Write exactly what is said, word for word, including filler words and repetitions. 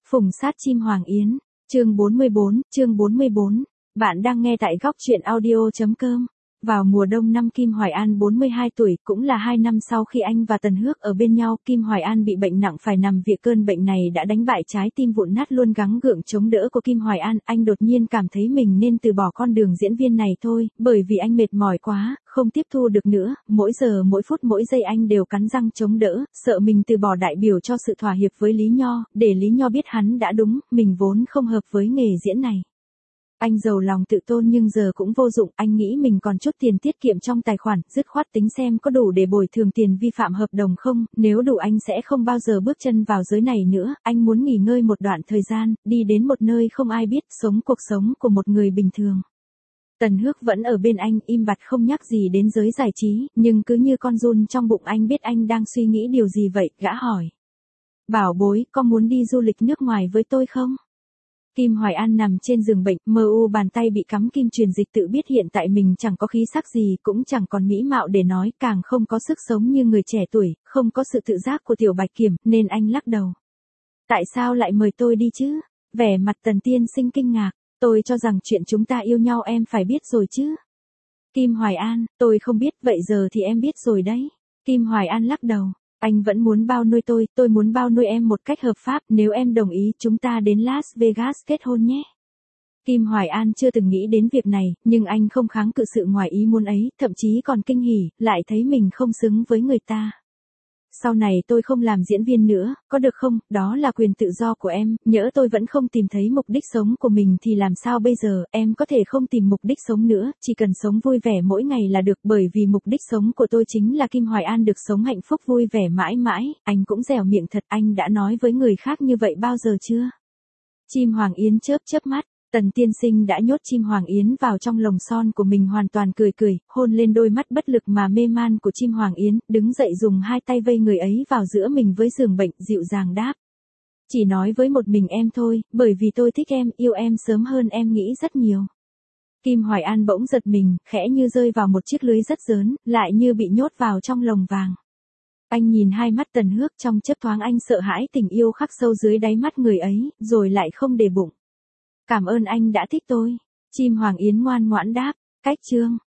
Phùng sát chim Hoàng Yến, chương bốn mươi bốn, chương bốn mươi bốn. Bạn đang nghe tại góc truyện audio chấm com. Vào mùa đông năm Kim Hoài An bốn mươi hai tuổi, cũng là hai năm sau khi anh và Tần Hước ở bên nhau, Kim Hoài An bị bệnh nặng phải nằm viện. Cơn bệnh này đã đánh bại trái tim vụn nát luôn gắng gượng chống đỡ của Kim Hoài An. Anh đột nhiên cảm thấy mình nên từ bỏ con đường diễn viên này thôi, bởi vì anh mệt mỏi quá, không tiếp thu được nữa. Mỗi giờ mỗi phút mỗi giây anh đều cắn răng chống đỡ, sợ mình từ bỏ đại biểu cho sự thỏa hiệp với Lý Nho, để Lý Nho biết hắn đã đúng, mình vốn không hợp với nghề diễn này. Anh giàu lòng tự tôn nhưng giờ cũng vô dụng, anh nghĩ mình còn chút tiền tiết kiệm trong tài khoản, dứt khoát tính xem có đủ để bồi thường tiền vi phạm hợp đồng không, nếu đủ anh sẽ không bao giờ bước chân vào giới này nữa. Anh muốn nghỉ ngơi một đoạn thời gian, đi đến một nơi không ai biết, sống cuộc sống của một người bình thường. Tần Hước vẫn ở bên anh, im bặt không nhắc gì đến giới giải trí, nhưng cứ như con giun trong bụng anh biết anh đang suy nghĩ điều gì vậy, gã hỏi. Bảo bối, có muốn đi du lịch nước ngoài với tôi không? Kim Hoài An nằm trên giường bệnh, mờ u bàn tay bị cắm kim truyền dịch, tự biết hiện tại mình chẳng có khí sắc gì, cũng chẳng còn mỹ mạo để nói, càng không có sức sống như người trẻ tuổi, không có sự tự giác của Tiểu Bạch Kiểm, nên anh lắc đầu. Tại sao lại mời tôi đi chứ? Vẻ mặt Tần tiên sinh kinh ngạc, tôi cho rằng chuyện chúng ta yêu nhau em phải biết rồi chứ. Kim Hoài An, tôi không biết, vậy giờ thì em biết rồi đấy. Kim Hoài An lắc đầu. Anh vẫn muốn bao nuôi tôi, tôi muốn bao nuôi em một cách hợp pháp, nếu em đồng ý chúng ta đến Las Vegas kết hôn nhé. Kim Hoài An chưa từng nghĩ đến việc này, nhưng anh không kháng cự sự ngoài ý muốn ấy, thậm chí còn kinh hỉ, lại thấy mình không xứng với người ta. Sau này tôi không làm diễn viên nữa, có được không? Đó là quyền tự do của em, nhỡ tôi vẫn không tìm thấy mục đích sống của mình thì làm sao bây giờ? Em có thể không tìm mục đích sống nữa, chỉ cần sống vui vẻ mỗi ngày là được, bởi vì mục đích sống của tôi chính là Kim Hoài An được sống hạnh phúc vui vẻ mãi mãi. Anh cũng dẻo miệng thật, anh đã nói với người khác như vậy bao giờ chưa? Chim Hoàng Yến chớp chớp mắt. Tần tiên sinh đã nhốt chim Hoàng Yến vào trong lồng son của mình, hoàn toàn cười cười, hôn lên đôi mắt bất lực mà mê man của chim Hoàng Yến, đứng dậy dùng hai tay vây người ấy vào giữa mình với giường bệnh, dịu dàng đáp. Chỉ nói với một mình em thôi, bởi vì tôi thích em, yêu em sớm hơn em nghĩ rất nhiều. Kim Hoài An bỗng giật mình, khẽ như rơi vào một chiếc lưới rất lớn, lại như bị nhốt vào trong lồng vàng. Anh nhìn hai mắt Tần Hước, trong chớp thoáng anh sợ hãi tình yêu khắc sâu dưới đáy mắt người ấy, rồi lại không để bụng. Cảm ơn anh đã thích tôi. Chim Hoàng Yến ngoan ngoãn đáp. Cách chương.